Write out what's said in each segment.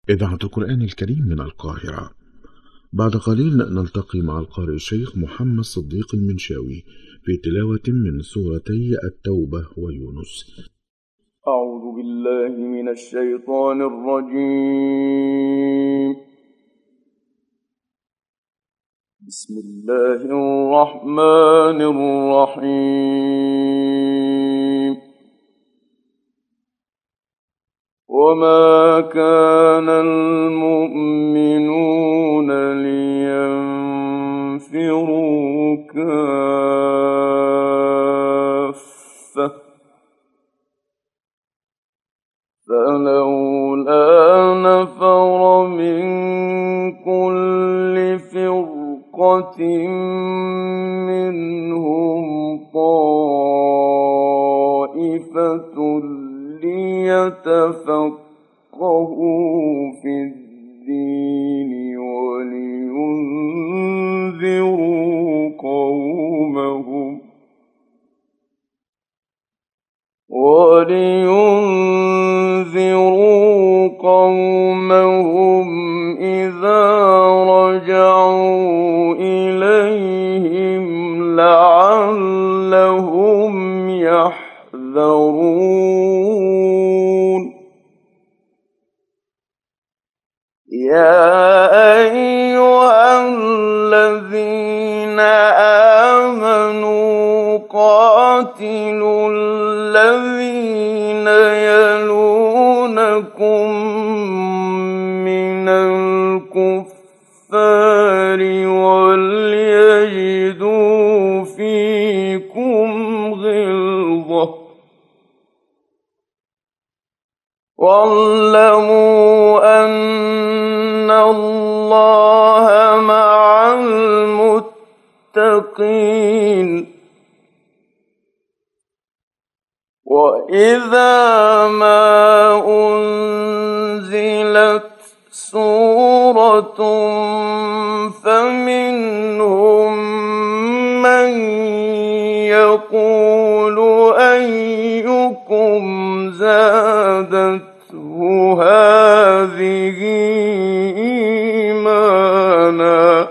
إذاعة القرآن الكريم من القاهرة. بعد قليل نلتقي مع القارئ الشيخ محمد صديق المنشاوي في تلاوة من سورتي التوبة ويونس. أعوذ بالله من الشيطان الرجيم. بسم الله الرحمن الرحيم. وما كان المؤمنون لينفروا كافة فلولا نفر من كل فرقة منهم طائفة ليتفقهوا في الدين ولينذروا قومهم إذا رجعوا إليهم لعلهم يحذرون. يا أيها الذين آمنوا قاتلوا الذين يلونكم من الكفار وليجدوا فيكم غلظة واعلموا أن الله مع المتقين. وإذا ما أنزلت سورة فمنهم من يقول أيكم زادته هذه إيمانا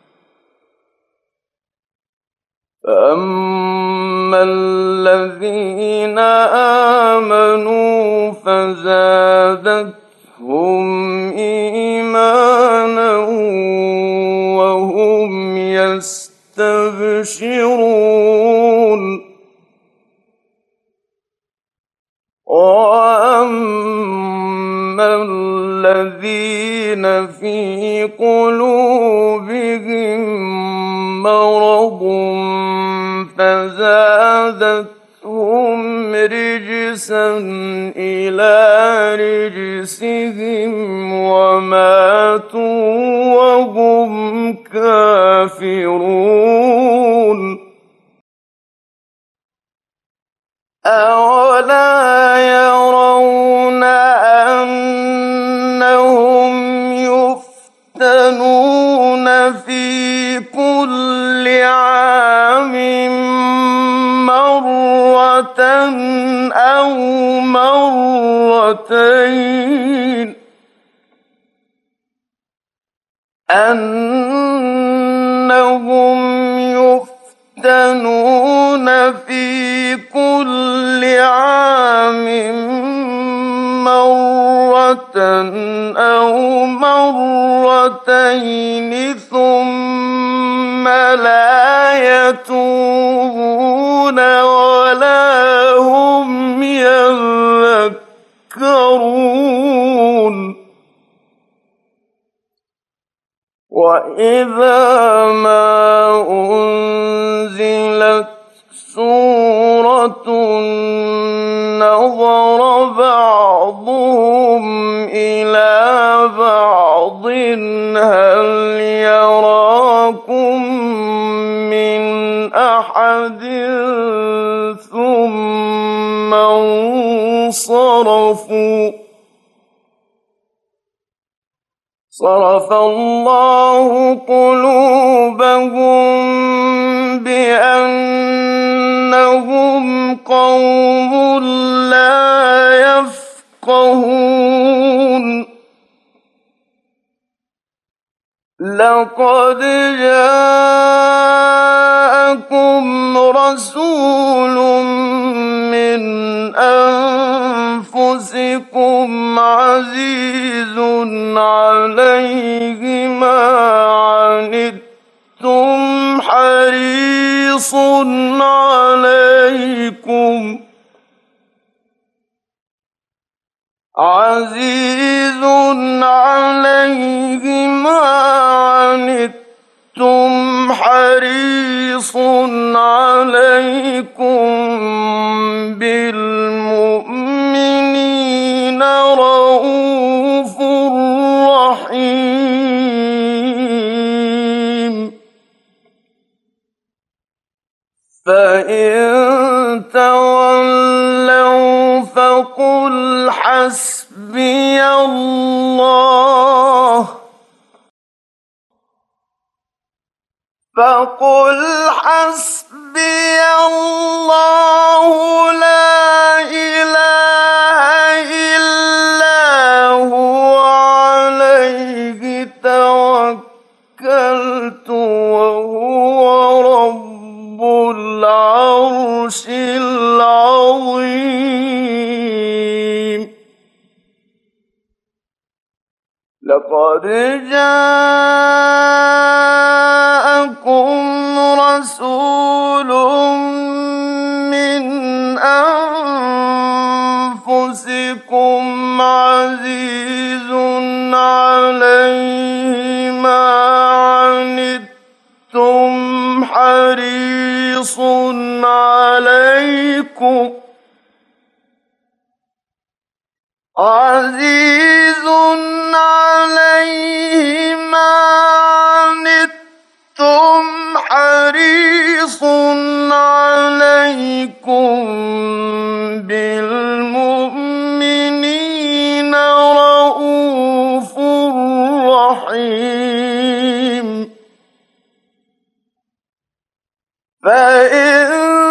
فأما الذين آمنوا فزادتهم إيمانا وهم يستبشرون. وأما الذين في قلوبهم مرض فزادتهم رجسا إلى رجسهم وماتوا وهم كافرون. أولا يرون أنهم يفتنون في كل عام مرة أو مرتين في كل عام مرة أو مرتين ثم لا يتوبون ولا هم يذكرون. وإذا ما أنزلت سورة نظر بعضهم إلى بعض هل يراكم من أحد ثم انصرفوا. صرف الله قلوبهم بأنهم قوم لا يفقهون. لقد جاءكم رسول من أنفسكم عزيز عليه ما عنتم حريص عليكم ما عنتم حريص عليكم بالمؤمنين رءوف رحيم فإن تولوا فقل حسبي الله لا إله إلا هو عليه توكلت وهو رب العرش العظيم لقد جاءكم رسول من أنفسكم عزيز عليه ما عنتم حريص عليكم بالمؤمنين رءوف رحيم فإن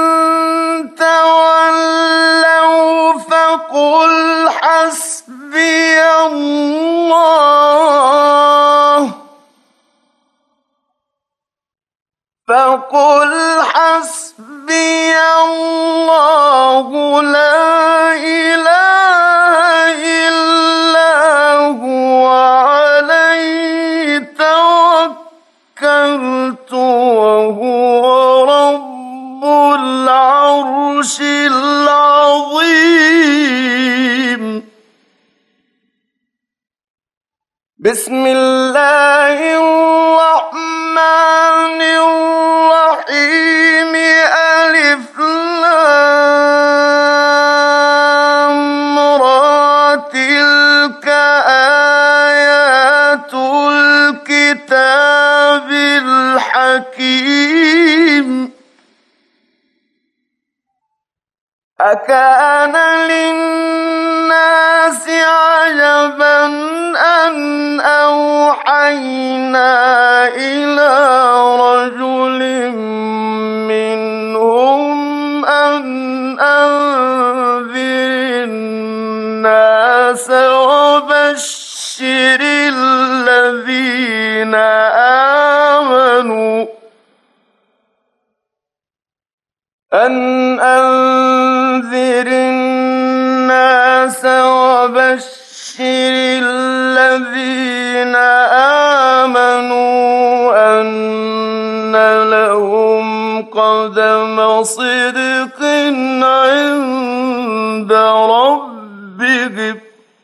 تولوا فقل حسبي الله لا إله إلا هو عليه توكلت وهو رب العرش العظيم بسم الله الرحمن الرحيم ألف لام را تلك آيات الكتاب الحكيم أكان للناس عجبا أن أوحينا إلى رجل منهم أن أنذر الناس وبشر الذين آمنوا أن لهم قدم صدق عند ربهم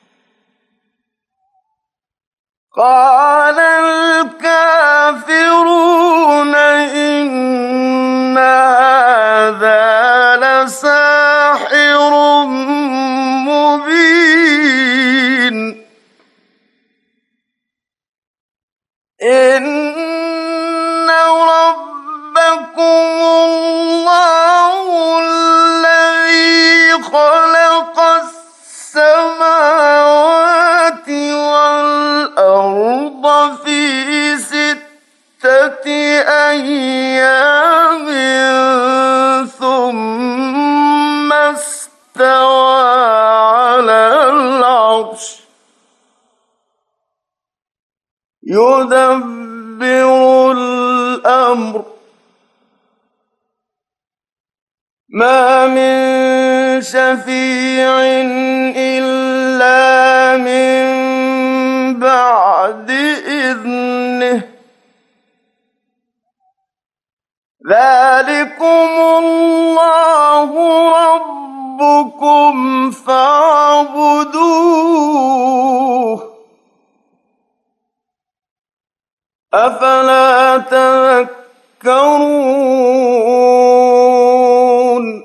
قال الكافرون إن هذا لساحر مبين إن ربكم الله الذي خلق السماوات والأرض في 6 أيام ثم استوى على العرش يدبر الأمر ما من شفيع إلا من بعد إذنه ذلكم الله ربكم فاعبدوه أفلا تذكرون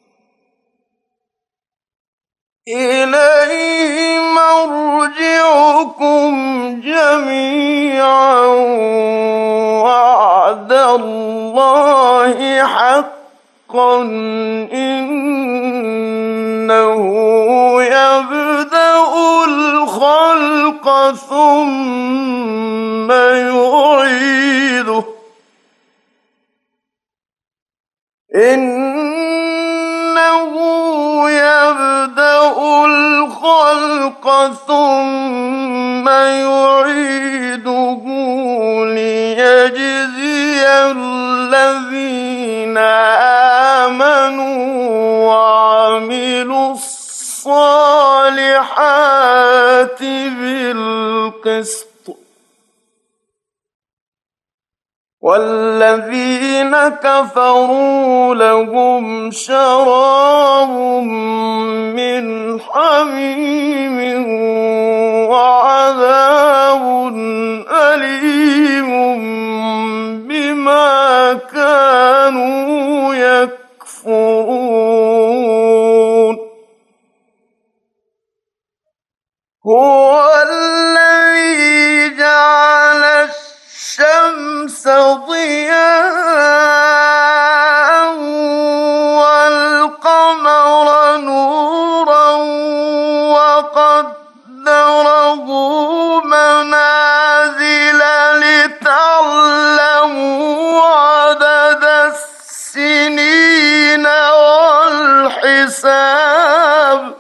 إليه مرجعكم جميعا وعد الله حقا إنه يبدأ الخلق ثم يعيده إنه يبدأ الخلق ثم يعيده ليجزي الذين آمنوا وعملوا الصالحات بالقسط والذين كفروا لهم شراب من حميم وعذاب أليم بما كانوا يكفرون هو الذي جعل الشمس ضياء والقمر نورا وقدره منازل لتعلموا عدد السنين والحساب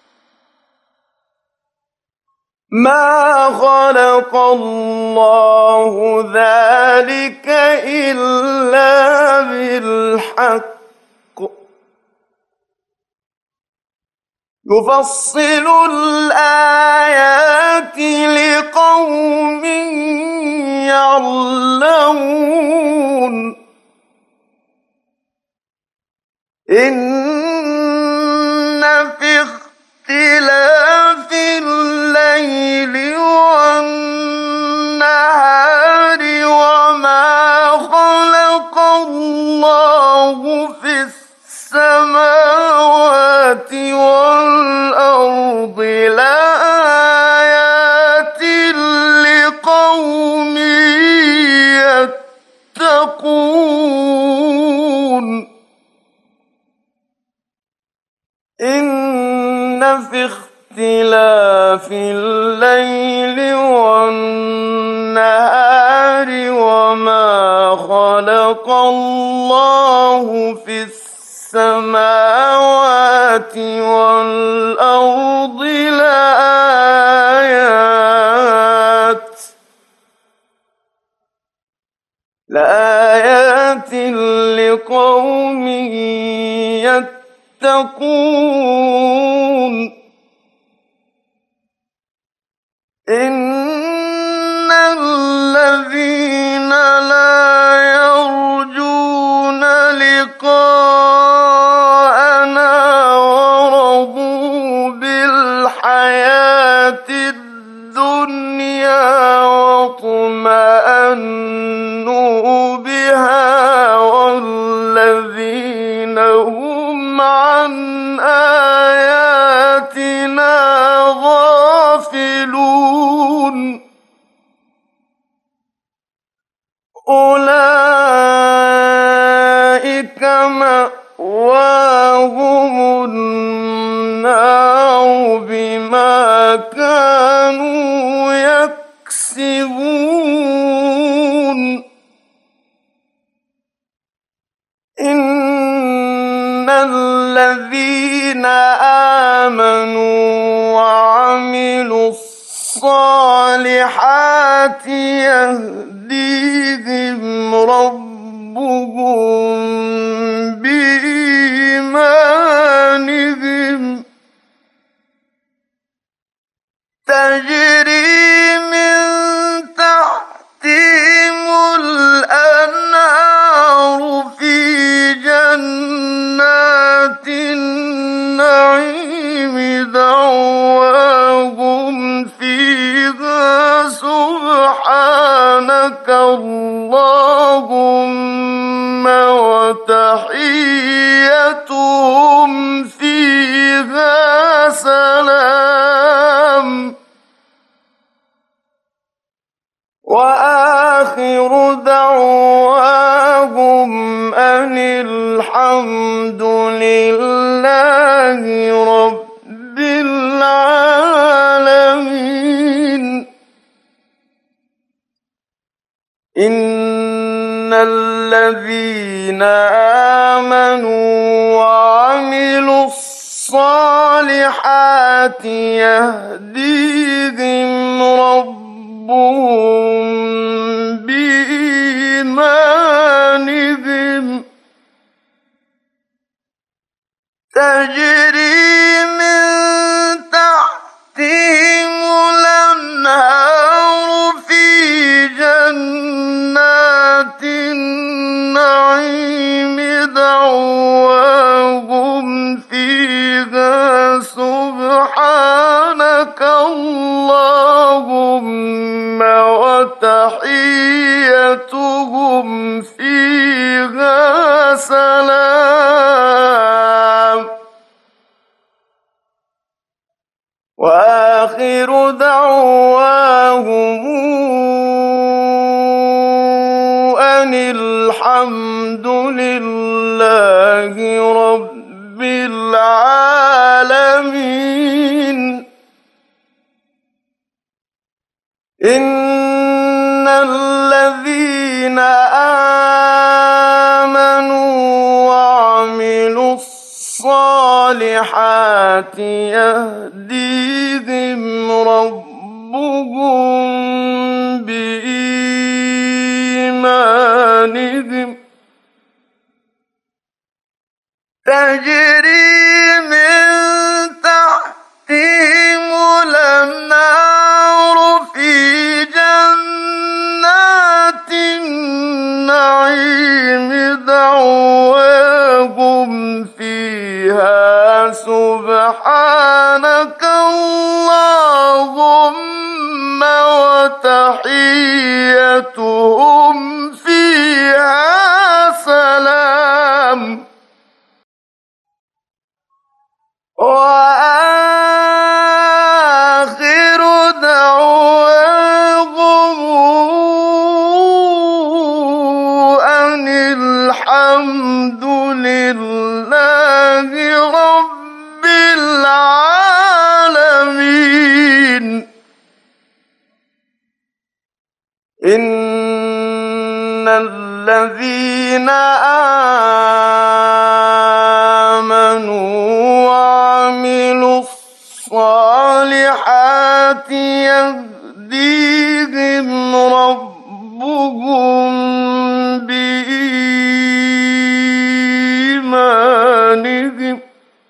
ما خلق الله ذلك إلا بالحق يفصل الآيات لقوم يعلمون إن في اختلاف الليل والنهار وما خلق الله في السماوات والأرض لآيات لقوم يتقون إن في اختلاف الليل والنهار وما خلق الله في السماوات والأرض لآيات لقوم يتقون إن الذين لا يرجون لقاءنا ورضوا بالحياة الدنيا واطمأنوا بها والذين هم عن آياتنا غافلون أولئك مأواهم النار بما كانوا يكسبون إن الذين آمنوا وعملوا الصالحات يهديهم ربهم وآخر دعواهم أن الحمد لله رب العالمين. إن الذين آمنوا وعملوا الصالحات يهديهم ربهم بإيمانهم تجري من تحتهم الأنهار في جنات النعيم دعواهم فيها سبحانك اللهم وتحيتهم فيها سلام. وآخر دعواهم أن الحمد لله رب العالمين. إن الذين آمنوا وعملوا الصالحات يهديهم ربهم بإيمانهم تجري من تحتهم الأنهار في جنات النعيم دعواهم فيها سبحانك اللهم وتحيتهم فيها سلام. وآخر دعواهم أن الحمد لله رب العالمين. إن الذين آمنوا وعملوا الصالحات يهديهم ربهم بإيمانهم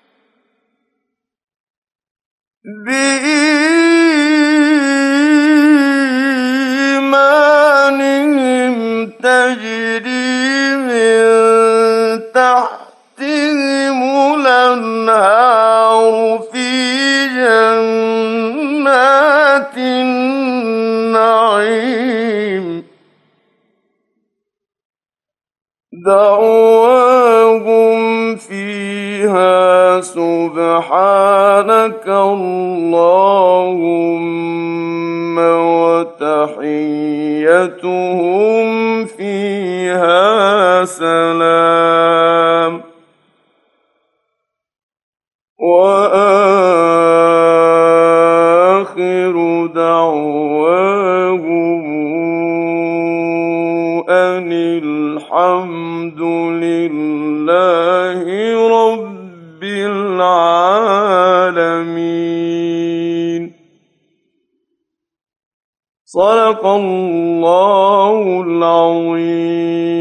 تجري من تحتهم الأنهار في جنات النعيم دعواهم فيها سبحانك اللهم وتحيتهم فيها سلام. وآخر دعواهم أن الحمد لله رب العالمين. صدق الله العظيم.